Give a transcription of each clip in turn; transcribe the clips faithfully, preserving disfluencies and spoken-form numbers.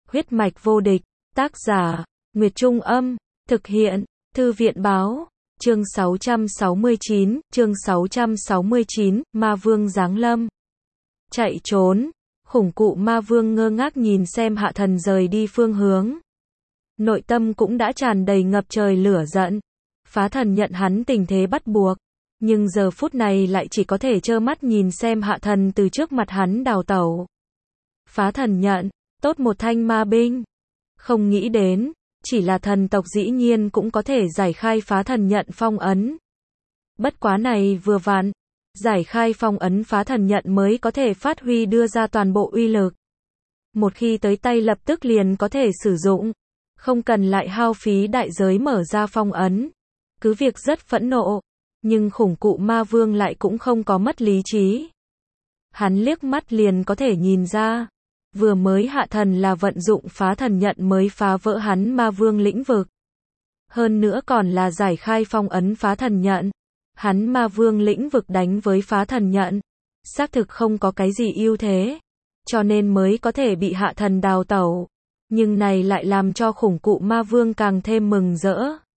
Huyết mạch vô địch, tác giả, Nguyệt Trung Âm, thực hiện, Thư viện Báo, chương sáu trăm sáu mươi chín, chương sáu trăm sáu mươi chín, Ma Vương giáng lâm. Chạy trốn, khủng cụ Ma Vương ngơ ngác nhìn xem Hạ Thần rời đi phương hướng. Nội tâm cũng đã tràn đầy ngập trời lửa giận. Phá Thần nhận hắn tình thế bắt buộc, nhưng giờ phút này lại chỉ có thể trơ mắt nhìn xem Hạ Thần từ trước mặt hắn đào tẩu. Phá Thần nhận, tốt một thanh ma binh. Không nghĩ đến, chỉ là thần tộc dĩ nhiên cũng có thể giải khai Phá Thần nhận phong ấn. Bất quá này vừa vặn, giải khai phong ấn Phá Thần nhận mới có thể phát huy đưa ra toàn bộ uy lực. Một khi tới tay lập tức liền có thể sử dụng, không cần lại hao phí đại giới mở ra phong ấn. Cứ việc rất phẫn nộ, nhưng khủng cụ Ma Vương lại cũng không có mất lý trí. Hắn liếc mắt liền có thể nhìn ra, vừa mới Hạ Thần là vận dụng Phá Thần nhận mới phá vỡ hắn Ma Vương lĩnh vực. Hơn nữa còn là giải khai phong ấn Phá Thần nhận. Hắn Ma Vương lĩnh vực đánh với Phá Thần nhận, xác thực không có cái gì ưu thế, cho nên mới có thể bị Hạ Thần đào tẩu. Nhưng này lại làm cho khủng cụ Ma Vương càng thêm mừng rỡ.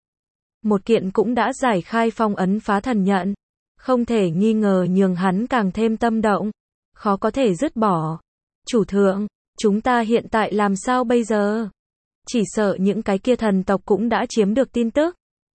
Một kiện cũng đã giải khai phong ấn Phá Thần nhận, không thể nghi ngờ nhường hắn càng thêm tâm động, khó có thể dứt bỏ. Chủ thượng, chúng ta hiện tại làm sao bây giờ? Chỉ sợ những cái kia thần tộc cũng đã chiếm được tin tức.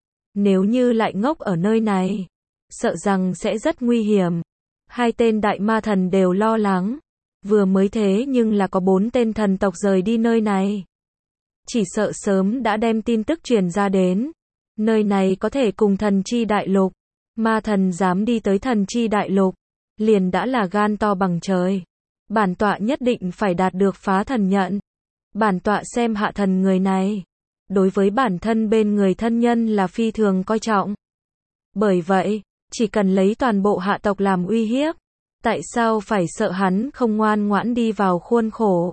Nếu như lại ngốc ở nơi này, sợ rằng sẽ rất nguy hiểm. Hai tên đại ma thần đều lo lắng. Vừa mới thế nhưng là có bốn tên thần tộc rời đi nơi này. Chỉ sợ sớm đã đem tin tức truyền ra đến. Nơi này có thể cùng thần chi đại lục. Ma thần dám đi tới thần chi đại lục, liền đã là gan to bằng trời. Bản tọa nhất định phải đạt được Phá Thần nhận. Bản tọa xem Hạ Thần người này, đối với bản thân bên người thân nhân là phi thường coi trọng. Bởi vậy, chỉ cần lấy toàn bộ hạ tộc làm uy hiếp, tại sao phải sợ hắn không ngoan ngoãn đi vào khuôn khổ?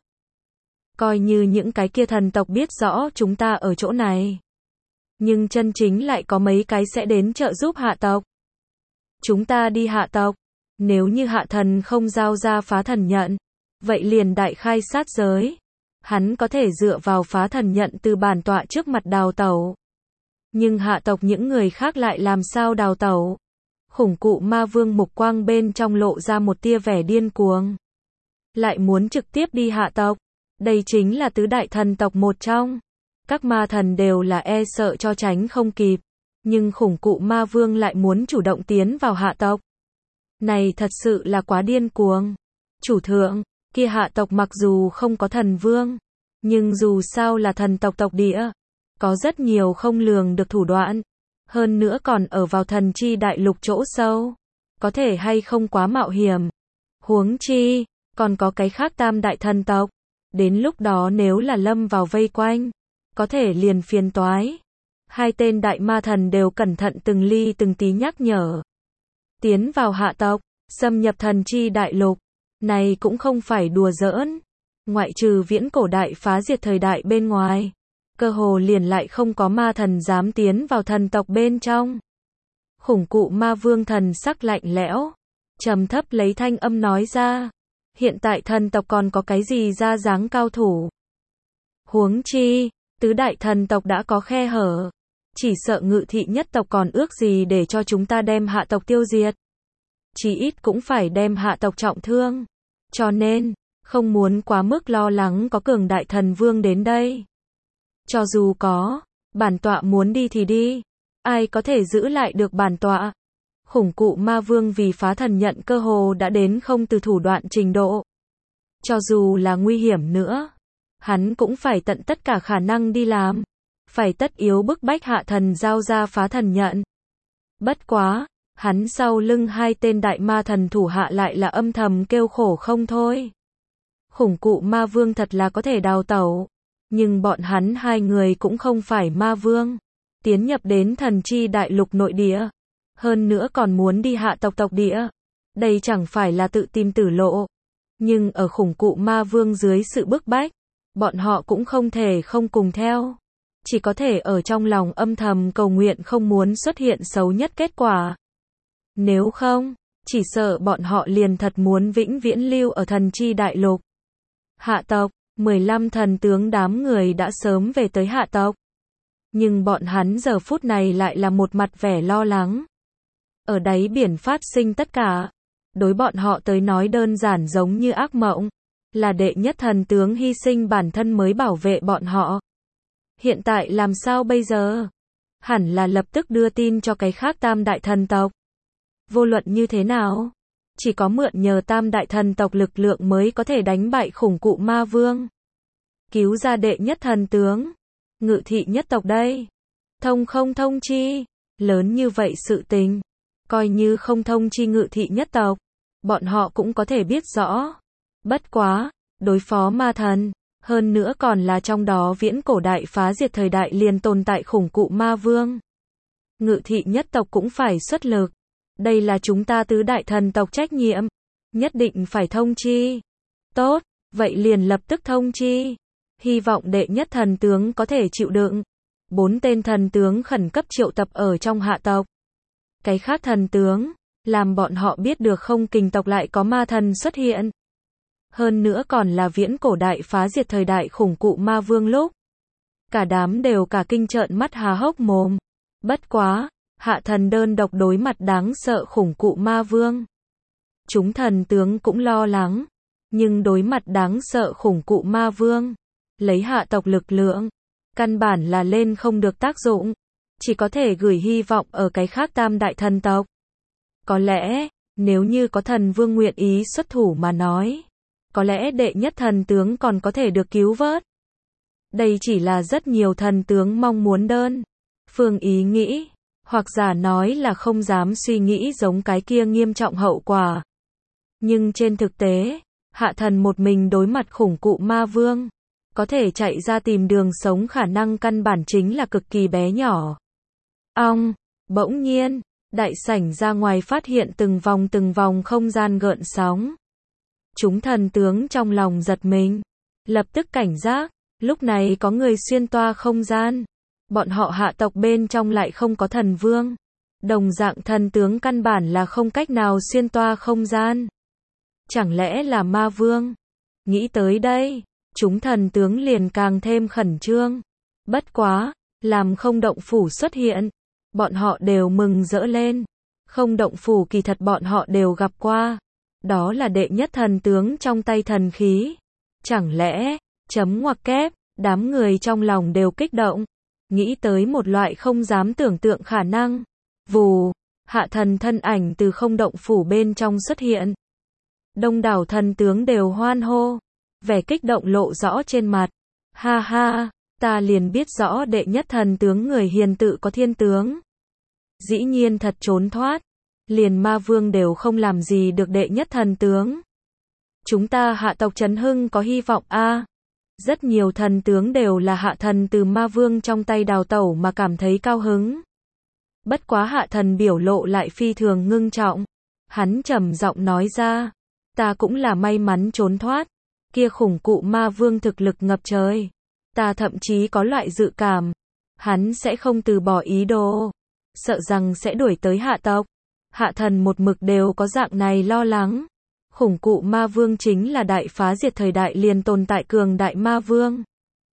Coi như những cái kia thần tộc biết rõ chúng ta ở chỗ này, nhưng chân chính lại có mấy cái sẽ đến trợ giúp hạ tộc. Chúng ta đi hạ tộc, nếu như Hạ Thần không giao ra Phá Thần nhận, vậy liền đại khai sát giới. Hắn có thể dựa vào Phá Thần nhận từ bản tọa trước mặt đào tẩu. Nhưng hạ tộc những người khác lại làm sao đào tẩu? Khủng cụ Ma Vương mục quang bên trong lộ ra một tia vẻ điên cuồng. Lại muốn trực tiếp đi hạ tộc. Đây chính là tứ đại thần tộc một trong. Các ma thần đều là e sợ cho tránh không kịp. Nhưng khủng cụ Ma Vương lại muốn chủ động tiến vào hạ tộc. Này thật sự là quá điên cuồng. Chủ thượng, kia hạ tộc mặc dù không có thần vương, nhưng dù sao là thần tộc tộc địa, có rất nhiều không lường được thủ đoạn. Hơn nữa còn ở vào thần chi đại lục chỗ sâu, có thể hay không quá mạo hiểm. Huống chi, còn có cái khác tam đại thần tộc. Đến lúc đó nếu là lâm vào vây quanh, có thể liền phiền toái. Hai tên đại ma thần đều cẩn thận từng ly từng tí nhắc nhở. Tiến vào hạ tộc, xâm nhập thần chi đại lục, này cũng không phải đùa giỡn. Ngoại trừ viễn cổ đại phá diệt thời đại bên ngoài, cơ hồ liền lại không có ma thần dám tiến vào thần tộc bên trong. Khủng cụ Ma Vương thần sắc lạnh lẽo, trầm thấp lấy thanh âm nói ra, hiện tại thần tộc còn có cái gì ra dáng cao thủ? Huống chi, tứ đại thần tộc đã có khe hở, chỉ sợ Ngự thị nhất tộc còn ước gì để cho chúng ta đem hạ tộc tiêu diệt. Chí ít cũng phải đem hạ tộc trọng thương. Cho nên, không muốn quá mức lo lắng có cường đại thần vương đến đây. Cho dù có, bản tọa muốn đi thì đi. Ai có thể giữ lại được bản tọa? Khủng cụ Ma Vương vì Phá Thần nhận cơ hồ đã đến không từ thủ đoạn trình độ. Cho dù là nguy hiểm nữa, hắn cũng phải tận tất cả khả năng đi làm. Phải tất yếu bức bách Hạ Thần giao ra Phá Thần nhận. Bất quá, hắn sau lưng hai tên đại ma thần thủ hạ lại là âm thầm kêu khổ không thôi. Khủng cụ Ma Vương thật là có thể đào tẩu, nhưng bọn hắn hai người cũng không phải ma vương, tiến nhập đến thần chi đại lục nội địa, hơn nữa còn muốn đi hạ tộc tộc địa. Đây chẳng phải là tự tìm tử lộ. Nhưng ở khủng cụ Ma Vương dưới sự bức bách, bọn họ cũng không thể không cùng theo. Chỉ có thể ở trong lòng âm thầm cầu nguyện không muốn xuất hiện xấu nhất kết quả. Nếu không, chỉ sợ bọn họ liền thật muốn vĩnh viễn lưu ở thần chi đại lục. Hạ tộc, mười lăm thần tướng đám người đã sớm về tới hạ tộc. Nhưng bọn hắn giờ phút này lại là một mặt vẻ lo lắng. Ở đáy biển phát sinh tất cả. Đối bọn họ tới nói đơn giản giống như ác mộng. Là đệ nhất thần tướng hy sinh bản thân mới bảo vệ bọn họ. Hiện tại làm sao bây giờ? Hẳn là lập tức đưa tin cho cái khác tam đại thần tộc. Vô luận như thế nào? Chỉ có mượn nhờ tam đại thần tộc lực lượng mới có thể đánh bại khủng cụ ma vương. Cứu ra đệ nhất thần tướng. Ngự thị nhất tộc đây. Thông không thông chi. Lớn như vậy sự tình. Coi như không thông chi ngự thị nhất tộc. Bọn họ cũng có thể biết rõ. Bất quá. Đối phó ma thần. Hơn nữa còn là trong đó viễn cổ đại phá diệt thời đại liền tồn tại khủng cụ ma vương. Ngự thị nhất tộc cũng phải xuất lực. Đây là chúng ta tứ đại thần tộc trách nhiệm. Nhất định phải thông chi. Tốt, vậy liền lập tức thông chi. Hy vọng đệ nhất thần tướng có thể chịu đựng. Bốn tên thần tướng khẩn cấp triệu tập ở trong hạ tộc. Cái khác thần tướng, làm bọn họ biết được không kình tộc lại có ma thần xuất hiện. Hơn nữa còn là viễn cổ đại phá diệt thời đại khủng cụ ma vương lúc. Cả đám đều cả kinh trợn mắt há hốc mồm. Bất quá, hạ thần đơn độc đối mặt đáng sợ khủng cụ ma vương. Chúng thần tướng cũng lo lắng. Nhưng đối mặt đáng sợ khủng cụ ma vương. Lấy hạ tộc lực lượng. Căn bản là lên không được tác dụng. Chỉ có thể gửi hy vọng ở cái khác tam đại thần tộc. Có lẽ, nếu như có thần vương nguyện ý xuất thủ mà nói. Có lẽ đệ nhất thần tướng còn có thể được cứu vớt. Đây chỉ là rất nhiều thần tướng mong muốn đơn. Phương ý nghĩ. Hoặc giả nói là không dám suy nghĩ giống cái kia nghiêm trọng hậu quả. Nhưng trên thực tế, hạ thần một mình đối mặt khủng cụ ma vương. Có thể chạy ra tìm đường sống khả năng căn bản chính là cực kỳ bé nhỏ. Ong, bỗng nhiên, đại sảnh ra ngoài phát hiện từng vòng từng vòng không gian gợn sóng. Chúng thần tướng trong lòng giật mình. Lập tức cảnh giác, lúc này có người xuyên toa không gian. Bọn họ hạ tộc bên trong lại không có thần vương. Đồng dạng thần tướng căn bản là không cách nào xuyên toa không gian. Chẳng lẽ là ma vương? Nghĩ tới đây, chúng thần tướng liền càng thêm khẩn trương. Bất quá, làm không động phủ xuất hiện. Bọn họ đều mừng rỡ lên. Không động phủ kỳ thật bọn họ đều gặp qua. Đó là đệ nhất thần tướng trong tay thần khí. Chẳng lẽ, chấm ngoặc kép, đám người trong lòng đều kích động. Nghĩ tới một loại không dám tưởng tượng khả năng. Vù, hạ thần thân ảnh từ không động phủ bên trong xuất hiện. Đông đảo thần tướng đều hoan hô. Vẻ kích động lộ rõ trên mặt. Ha ha, ta liền biết rõ đệ nhất thần tướng người hiền tự có thiên tướng. Dĩ nhiên thật trốn thoát. Liền ma vương đều không làm gì được đệ nhất thần tướng. Chúng ta hạ tộc Trấn Hưng có hy vọng a. À, rất nhiều thần tướng đều là hạ thần từ ma vương trong tay đào tẩu mà cảm thấy cao hứng. Bất quá hạ thần biểu lộ lại phi thường ngưng trọng. Hắn trầm giọng nói ra. Ta cũng là may mắn trốn thoát. Kia khủng cụ ma vương thực lực ngập trời. Ta thậm chí có loại dự cảm. Hắn sẽ không từ bỏ ý đồ. Sợ rằng sẽ đuổi tới hạ tộc. Hạ thần một mực đều có dạng này lo lắng. Khủng cụ ma vương chính là đại phá diệt thời đại liền tồn tại cường đại ma vương.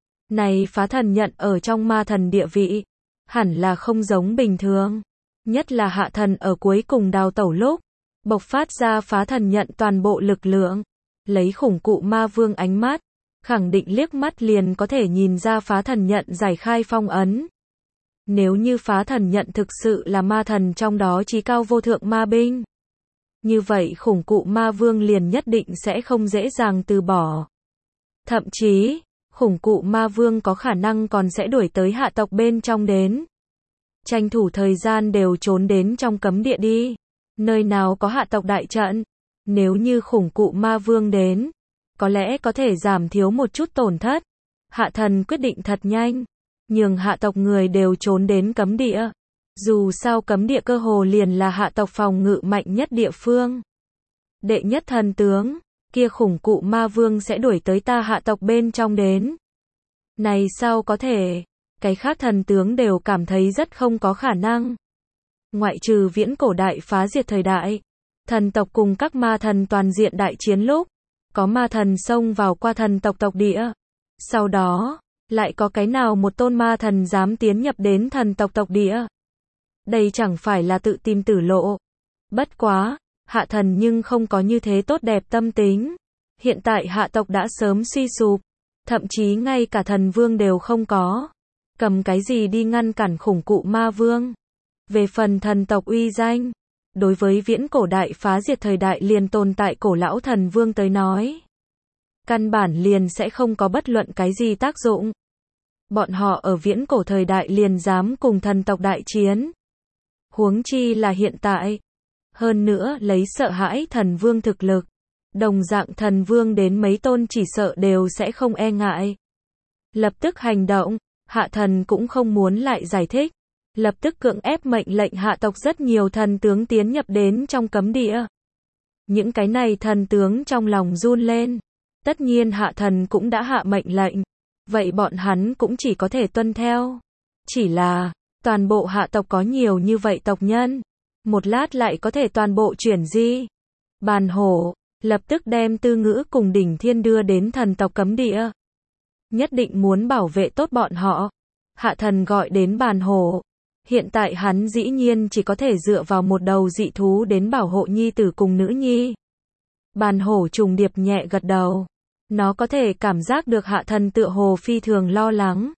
Này phá thần nhận ở trong ma thần địa vị. Hẳn là không giống bình thường. Nhất là hạ thần ở cuối cùng đào tẩu lúc. Bộc phát ra phá thần nhận toàn bộ lực lượng. Lấy khủng cụ ma vương ánh mắt. Khẳng định liếc mắt liền có thể nhìn ra phá thần nhận giải khai phong ấn. Nếu như phá thần nhận thực sự là ma thần trong đó chí cao vô thượng ma binh. Như vậy khủng cụ ma vương liền nhất định sẽ không dễ dàng từ bỏ. Thậm chí, khủng cụ ma vương có khả năng còn sẽ đuổi tới hạ tộc bên trong đến. Tranh thủ thời gian đều trốn đến trong cấm địa đi. Nơi nào có hạ tộc đại trận. Nếu như khủng cụ ma vương đến, có lẽ có thể giảm thiếu một chút tổn thất. Hạ thần quyết định thật nhanh. Nhường hạ tộc người đều trốn đến cấm địa. Dù sao cấm địa cơ hồ liền là hạ tộc phòng ngự mạnh nhất địa phương. Đệ nhất thần tướng, kia khủng cụ ma vương sẽ đuổi tới ta hạ tộc bên trong đến. Này sao có thể? Cái khác thần tướng đều cảm thấy rất không có khả năng. Ngoại trừ viễn cổ đại phá diệt thời đại, thần tộc cùng các ma thần toàn diện đại chiến lúc, có ma thần xông vào qua thần tộc tộc địa. Sau đó, lại có cái nào một tôn ma thần dám tiến nhập đến thần tộc tộc địa. Đây chẳng phải là tự tìm tử lộ. Bất quá, hạ thần nhưng không có như thế tốt đẹp tâm tính. Hiện tại hạ tộc đã sớm suy sụp, thậm chí ngay cả thần vương đều không có. Cầm cái gì đi ngăn cản khủng cụ ma vương. Về phần thần tộc uy danh, đối với viễn cổ đại phá diệt thời đại liền tồn tại cổ lão thần vương tới nói, căn bản liền sẽ không có bất luận cái gì tác dụng. Bọn họ ở viễn cổ thời đại liền dám cùng thần tộc đại chiến. Huống chi là hiện tại. Hơn nữa lấy sợ hãi thần vương thực lực. Đồng dạng thần vương đến mấy tôn chỉ sợ đều sẽ không e ngại. Lập tức hành động, hạ thần cũng không muốn lại giải thích. Lập tức cưỡng ép mệnh lệnh hạ tộc rất nhiều thần tướng tiến nhập đến trong cấm địa. Những cái này thần tướng trong lòng run lên. Tất nhiên hạ thần cũng đã hạ mệnh lệnh. Vậy bọn hắn cũng chỉ có thể tuân theo. Chỉ là, toàn bộ hạ tộc có nhiều như vậy tộc nhân. Một lát lại có thể toàn bộ chuyển di. Bàn hổ, lập tức đem Tư Ngữ cùng Đỉnh Thiên đưa đến thần tộc cấm địa. Nhất định muốn bảo vệ tốt bọn họ. Hạ thần gọi đến bàn hổ. Hiện tại hắn dĩ nhiên chỉ có thể dựa vào một đầu dị thú đến bảo hộ nhi tử cùng nữ nhi. Bàn hổ trùng điệp nhẹ gật đầu. Nó có thể cảm giác được hạ thần tựa hồ phi thường lo lắng.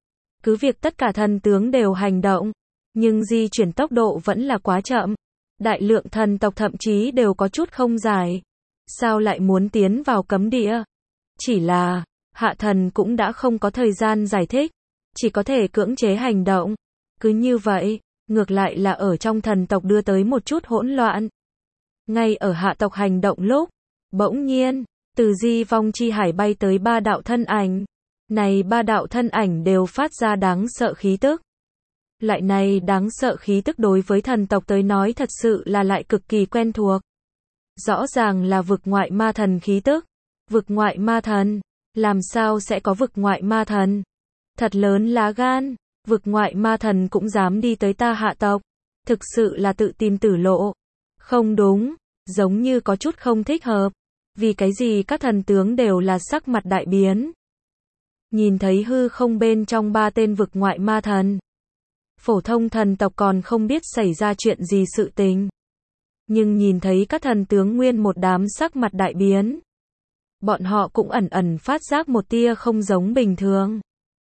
Cứ việc tất cả thần tướng đều hành động, nhưng di chuyển tốc độ vẫn là quá chậm. Đại lượng thần tộc thậm chí đều có chút không giải. Sao lại muốn tiến vào cấm địa? Chỉ là, hạ thần cũng đã không có thời gian giải thích. Chỉ có thể cưỡng chế hành động. Cứ như vậy, ngược lại là ở trong thần tộc đưa tới một chút hỗn loạn. Ngay ở hạ tộc hành động lúc, bỗng nhiên, từ di vong chi hải bay tới ba đạo thân ảnh. Này ba đạo thân ảnh đều phát ra đáng sợ khí tức. Lại này đáng sợ khí tức đối với thần tộc tới nói thật sự là lại cực kỳ quen thuộc. Rõ ràng là vực ngoại ma thần khí tức. Vực ngoại ma thần, làm sao sẽ có vực ngoại ma thần? Thật lớn lá gan, vực ngoại ma thần cũng dám đi tới ta hạ tộc. Thực sự là tự tìm tử lộ. Không đúng, giống như có chút không thích hợp. Vì cái gì các thần tướng đều là sắc mặt đại biến. Nhìn thấy hư không bên trong ba tên vực ngoại ma thần. Phổ thông thần tộc còn không biết xảy ra chuyện gì sự tình. Nhưng nhìn thấy các thần tướng nguyên một đám sắc mặt đại biến. Bọn họ cũng ẩn ẩn phát giác một tia không giống bình thường.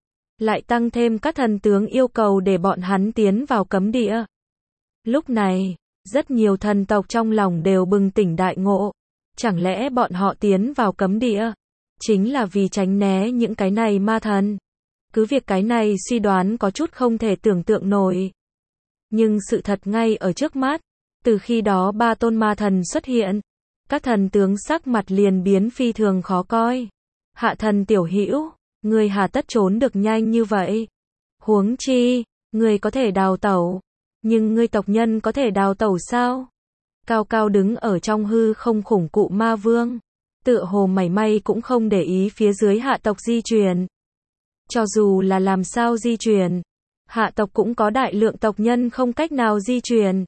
Lại tăng thêm các thần tướng yêu cầu để bọn hắn tiến vào cấm địa. Lúc này, rất nhiều thần tộc trong lòng đều bừng tỉnh đại ngộ. Chẳng lẽ bọn họ tiến vào cấm địa, chính là vì tránh né những cái này ma thần. Cứ việc cái này suy đoán có chút không thể tưởng tượng nổi. Nhưng sự thật ngay ở trước mắt, từ khi đó ba tôn ma thần xuất hiện, các thần tướng sắc mặt liền biến phi thường khó coi. Hạ thần tiểu hữu, ngươi hà tất trốn được nhanh như vậy? Huống chi, ngươi có thể đào tẩu, nhưng ngươi tộc nhân có thể đào tẩu sao? Cao cao đứng ở trong hư không khủng cụ ma vương, tựa hồ mảy may cũng không để ý phía dưới hạ tộc di chuyển. Cho dù là làm sao di chuyển, hạ tộc cũng có đại lượng tộc nhân không cách nào di chuyển.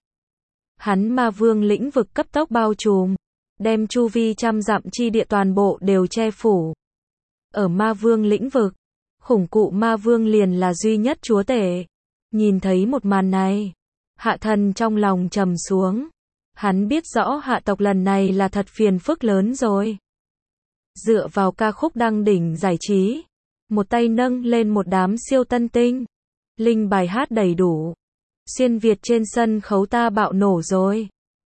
Hắn ma vương lĩnh vực cấp tốc bao trùm, đem chu vi trăm dặm chi địa toàn bộ đều che phủ. Ở ma vương lĩnh vực, khủng cụ ma vương liền là duy nhất chúa tể. Nhìn thấy một màn này, hạ thần trong lòng trầm xuống. Hắn biết rõ hạ tộc lần này là thật phiền phức lớn rồi. Dựa vào ca khúc đăng đỉnh giải trí, một tay nâng lên một đám siêu tân tinh. Linh bài hát đầy đủ. Xuyên Việt trên sân khấu ta bạo nổ rồi.